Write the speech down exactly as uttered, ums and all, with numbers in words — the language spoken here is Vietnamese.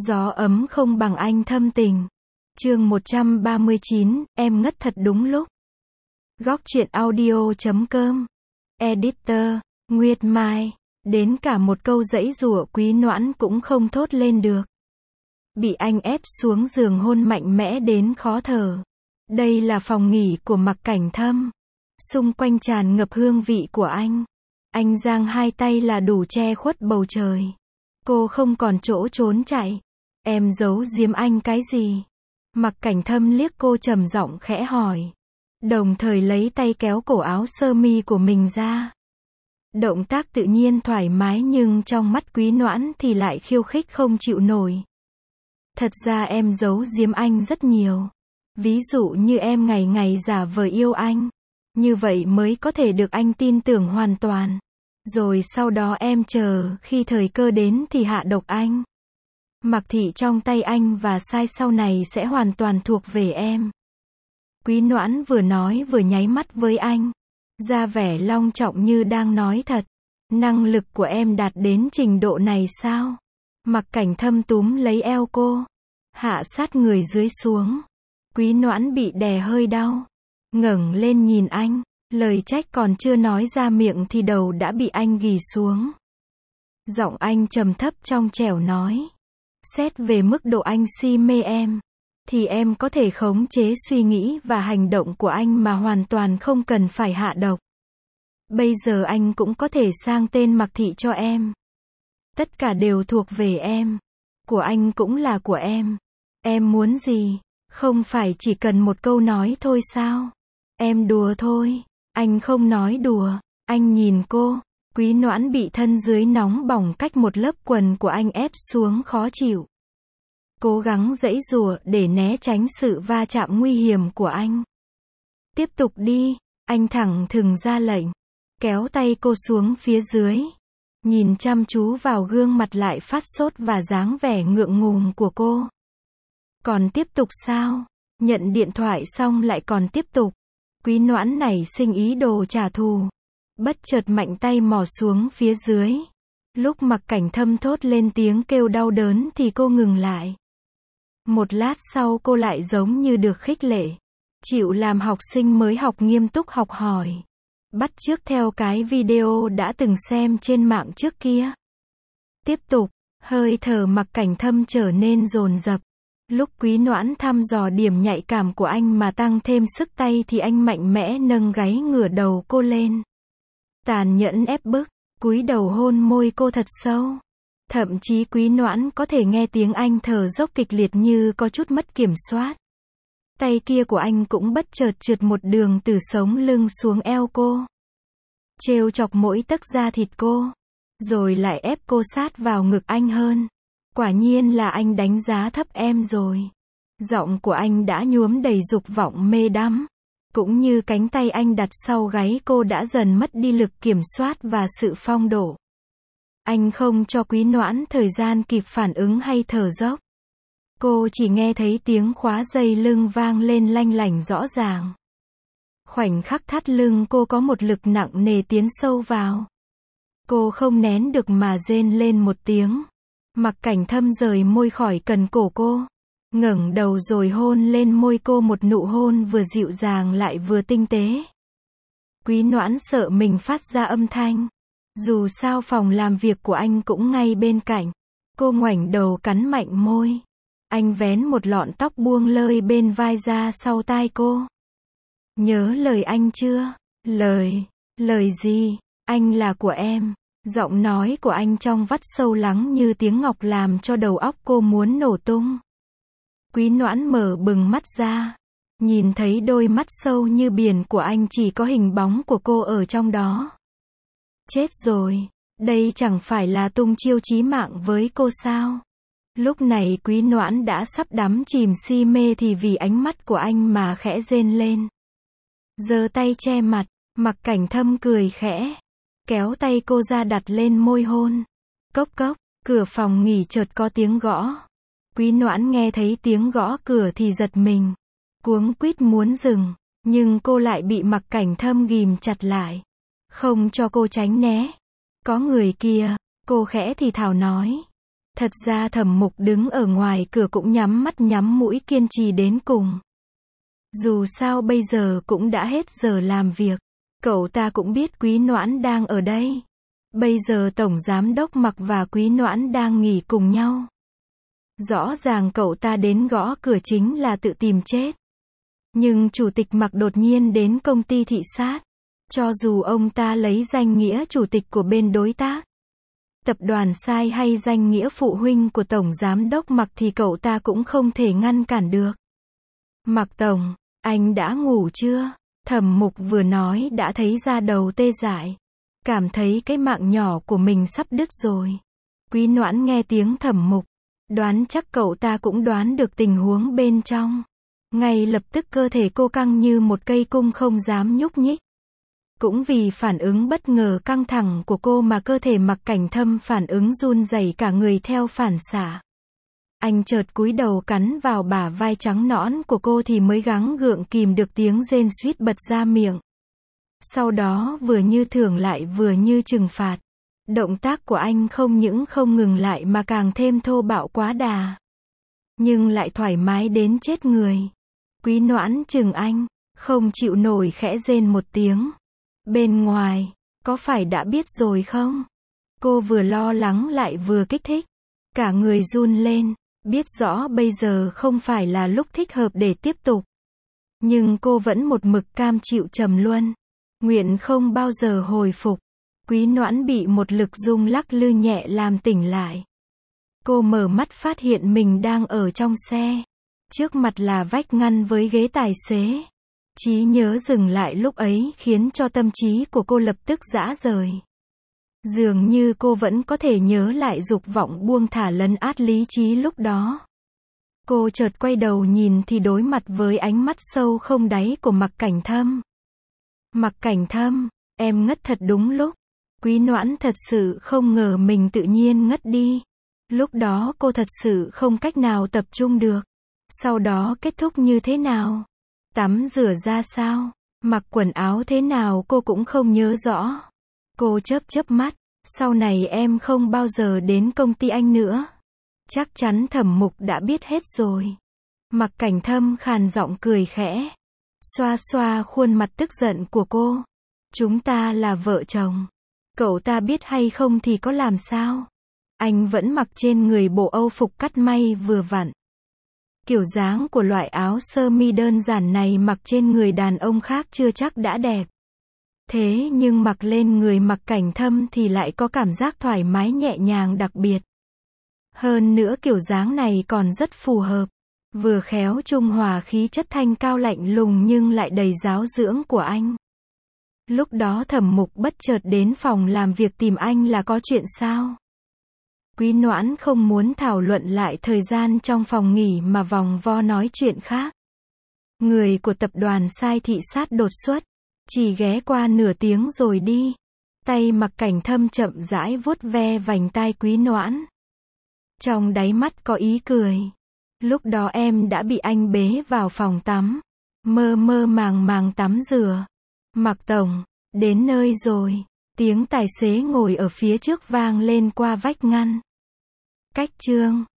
Gió ấm không bằng anh thâm tình. Chương một trăm ba mươi chín, em ngất thật đúng lúc. Góc truyện audio chấm com. Editor, Nguyệt Mai. Đến cả một câu giãy giụa Quý Noãn cũng không thốt lên được. Bị anh ép xuống giường hôn mạnh mẽ đến khó thở. Đây là phòng nghỉ của Mặc Cảnh Thâm. Xung quanh tràn ngập hương vị của anh. Anh giang hai tay là đủ che khuất bầu trời. Cô không còn chỗ trốn chạy. Em giấu giếm anh cái gì? Mặc Cảnh Thâm liếc cô trầm giọng khẽ hỏi. Đồng thời lấy tay kéo cổ áo sơ mi của mình ra. Động tác tự nhiên thoải mái nhưng trong mắt Quý Noãn thì lại khiêu khích không chịu nổi. Thật ra em giấu giếm anh rất nhiều. Ví dụ như em ngày ngày giả vờ yêu anh. Như vậy mới có thể được anh tin tưởng hoàn toàn. Rồi sau đó em chờ khi thời cơ đến thì hạ độc anh. Mặc thị trong tay anh và sai sau này sẽ hoàn toàn thuộc về em. Quý Noãn vừa nói vừa nháy mắt với anh. Ra vẻ long trọng như đang nói thật. Năng lực của em đạt đến trình độ này sao? Mặc Cảnh Thâm túm lấy eo cô. Hạ sát người dưới xuống. Quý Noãn bị đè hơi đau. Ngẩng lên nhìn anh. Lời trách còn chưa nói ra miệng thì đầu đã bị anh ghì xuống. Giọng anh trầm thấp trong trẻo nói. Xét về mức độ anh si mê em. Thì em có thể khống chế suy nghĩ và hành động của anh mà hoàn toàn không cần phải hạ độc. Bây giờ anh cũng có thể sang tên Mặc thị cho em. Tất cả đều thuộc về em. Của anh cũng là của em. Em muốn gì? Không phải chỉ cần một câu nói thôi sao? Em đùa thôi. Anh không nói đùa. Anh nhìn cô. Quý Noãn bị thân dưới nóng bỏng cách một lớp quần của anh ép xuống khó chịu. Cố gắng giãy giụa để né tránh sự va chạm nguy hiểm của anh. Tiếp tục đi. Anh thẳng thừng ra lệnh. Kéo tay cô xuống phía dưới. Nhìn chăm chú vào gương mặt lại phát sốt và dáng vẻ ngượng ngùng của cô. Còn tiếp tục sao? Nhận điện thoại xong lại còn tiếp tục. Quý Noãn nảy sinh ý đồ trả thù. Bất chợt mạnh tay mò xuống phía dưới. Lúc Mặc Cảnh Thâm thốt lên tiếng kêu đau đớn thì cô ngừng lại. Một lát sau cô lại giống như được khích lệ. Chịu làm học sinh mới học nghiêm túc học hỏi. Bắt chước theo cái video đã từng xem trên mạng trước kia. Tiếp tục, hơi thở Mặc Cảnh Thâm trở nên dồn dập. Lúc Quý Noãn thăm dò điểm nhạy cảm của anh mà tăng thêm sức tay thì anh mạnh mẽ nâng gáy ngửa đầu cô lên. Tàn nhẫn ép bức, cúi đầu hôn môi cô thật sâu. Thậm chí Quý Noãn có thể nghe tiếng anh thở dốc kịch liệt như có chút mất kiểm soát. Tay kia của anh cũng bất chợt trượt một đường từ sống lưng xuống eo cô. Trêu chọc mỗi tấc da thịt cô. Rồi lại ép cô sát vào ngực anh hơn. Quả nhiên là anh đánh giá thấp em rồi. Giọng của anh đã nhuốm đầy dục vọng mê đắm. Cũng như cánh tay anh đặt sau gáy cô đã dần mất đi lực kiểm soát và sự phong độ. Anh không cho Quý Noãn thời gian kịp phản ứng hay thở dốc. Cô chỉ nghe thấy tiếng khóa dây lưng vang lên lanh lảnh rõ ràng. Khoảnh khắc thắt lưng cô có một lực nặng nề tiến sâu vào. Cô không nén được mà rên lên một tiếng. Mặc Cảnh Thâm rời môi khỏi cần cổ cô. Ngẩng đầu rồi hôn lên môi cô một nụ hôn vừa dịu dàng lại vừa tinh tế. Quý Noãn sợ mình phát ra âm thanh. Dù sao phòng làm việc của anh cũng ngay bên cạnh. Cô ngoảnh đầu cắn mạnh môi. Anh vén một lọn tóc buông lơi bên vai ra sau tai cô. Nhớ lời anh chưa? Lời, lời gì? Anh là của em. Giọng nói của anh trong vắt sâu lắng như tiếng ngọc làm cho đầu óc cô muốn nổ tung. Quý Noãn mở bừng mắt ra. Nhìn thấy đôi mắt sâu như biển của anh chỉ có hình bóng của cô ở trong đó. Chết rồi. Đây chẳng phải là tung chiêu chí mạng với cô sao? Lúc này Quý Noãn đã sắp đắm chìm si mê thì vì ánh mắt của anh mà khẽ rên lên. Giơ tay che mặt. Mặc Cảnh Thâm cười khẽ. Kéo tay cô ra đặt lên môi hôn. Cốc cốc, cửa phòng nghỉ chợt có tiếng gõ. Quý Noãn nghe thấy tiếng gõ cửa thì giật mình. Cuống quýt muốn dừng. Nhưng cô lại bị Mặc Cảnh Thâm ghìm chặt lại. Không cho cô tránh né. Có người kia. Cô khẽ thì thào nói. Thật ra Thẩm Mục đứng ở ngoài cửa cũng nhắm mắt nhắm mũi kiên trì đến cùng. Dù sao bây giờ cũng đã hết giờ làm việc. Cậu ta cũng biết Quý Noãn đang ở đây. Bây giờ Tổng Giám đốc Mạc và Quý Noãn đang nghỉ cùng nhau. Rõ ràng cậu ta đến gõ cửa chính là tự tìm chết. Nhưng Chủ tịch Mạc đột nhiên đến công ty thị sát. Cho dù ông ta lấy danh nghĩa chủ tịch của bên đối tác, tập đoàn sai hay danh nghĩa phụ huynh của Tổng Giám đốc Mạc thì cậu ta cũng không thể ngăn cản được. Mạc Tổng, anh đã ngủ chưa? Thẩm Mục vừa nói đã thấy da đầu tê dại. Cảm thấy cái mạng nhỏ của mình sắp đứt rồi. Quý Noãn nghe tiếng Thẩm Mục. Đoán chắc cậu ta cũng đoán được tình huống bên trong. Ngay lập tức cơ thể cô căng như một cây cung không dám nhúc nhích. Cũng vì phản ứng bất ngờ căng thẳng của cô mà cơ thể Mạc Cảnh Thâm phản ứng run rẩy cả người theo phản xạ. Anh chợt cúi đầu cắn vào bả vai trắng nõn của cô thì mới gắng gượng kìm được tiếng rên suýt bật ra miệng. Sau đó vừa như thưởng lại vừa như trừng phạt. Động tác của anh không những không ngừng lại mà càng thêm thô bạo quá đà. Nhưng lại thoải mái đến chết người. Quý Noãn chừng anh, không chịu nổi khẽ rên một tiếng. Bên ngoài, có phải đã biết rồi không? Cô vừa lo lắng lại vừa kích thích. Cả người run lên, biết rõ bây giờ không phải là lúc thích hợp để tiếp tục. Nhưng cô vẫn một mực cam chịu trầm luân. Nguyện không bao giờ hồi phục. Quý Noãn bị một lực rung lắc lư nhẹ làm tỉnh lại. Cô mở mắt phát hiện mình đang ở trong xe. Trước mặt là vách ngăn với ghế tài xế. Trí nhớ dừng lại lúc ấy khiến cho tâm trí của cô lập tức rã rời. Dường như cô vẫn có thể nhớ lại dục vọng buông thả lấn át lý trí lúc đó. Cô chợt quay đầu nhìn thì đối mặt với ánh mắt sâu không đáy của Mạc Cảnh Thâm. Mạc Cảnh Thâm, em ngất thật đúng lúc. Quý Noãn thật sự không ngờ mình tự nhiên ngất đi. Lúc đó cô thật sự không cách nào tập trung được. Sau đó kết thúc như thế nào? Tắm rửa ra sao? Mặc quần áo thế nào cô cũng không nhớ rõ. Cô chớp chớp mắt. Sau này em không bao giờ đến công ty anh nữa. Chắc chắn Thẩm Mục đã biết hết rồi. Mạc Cảnh Thâm khàn giọng cười khẽ. Xoa xoa khuôn mặt tức giận của cô. Chúng ta là vợ chồng. Cậu ta biết hay không thì có làm sao? Anh vẫn mặc trên người bộ Âu phục cắt may vừa vặn. Kiểu dáng của loại áo sơ mi đơn giản này mặc trên người đàn ông khác chưa chắc đã đẹp. Thế nhưng mặc lên người Mạc Cảnh Thâm thì lại có cảm giác thoải mái nhẹ nhàng đặc biệt. Hơn nữa kiểu dáng này còn rất phù hợp. Vừa khéo trung hòa khí chất thanh cao lạnh lùng nhưng lại đầy giáo dưỡng của anh. Lúc đó Thẩm Mục bất chợt đến phòng làm việc tìm anh là có chuyện sao? Quý Noãn không muốn thảo luận lại thời gian trong phòng nghỉ mà vòng vo nói chuyện khác. Người của tập đoàn sai thị sát đột xuất. Chỉ ghé qua nửa tiếng rồi đi. Tay Mạc Cảnh Thâm chậm rãi vuốt ve vành tai Quý Noãn. Trong đáy mắt có ý cười. Lúc đó em đã bị anh bế vào phòng tắm. Mơ mơ màng màng tắm rửa. Mạc Tổng, đến nơi rồi. Tiếng tài xế ngồi ở phía trước vang lên qua vách ngăn. Cách chương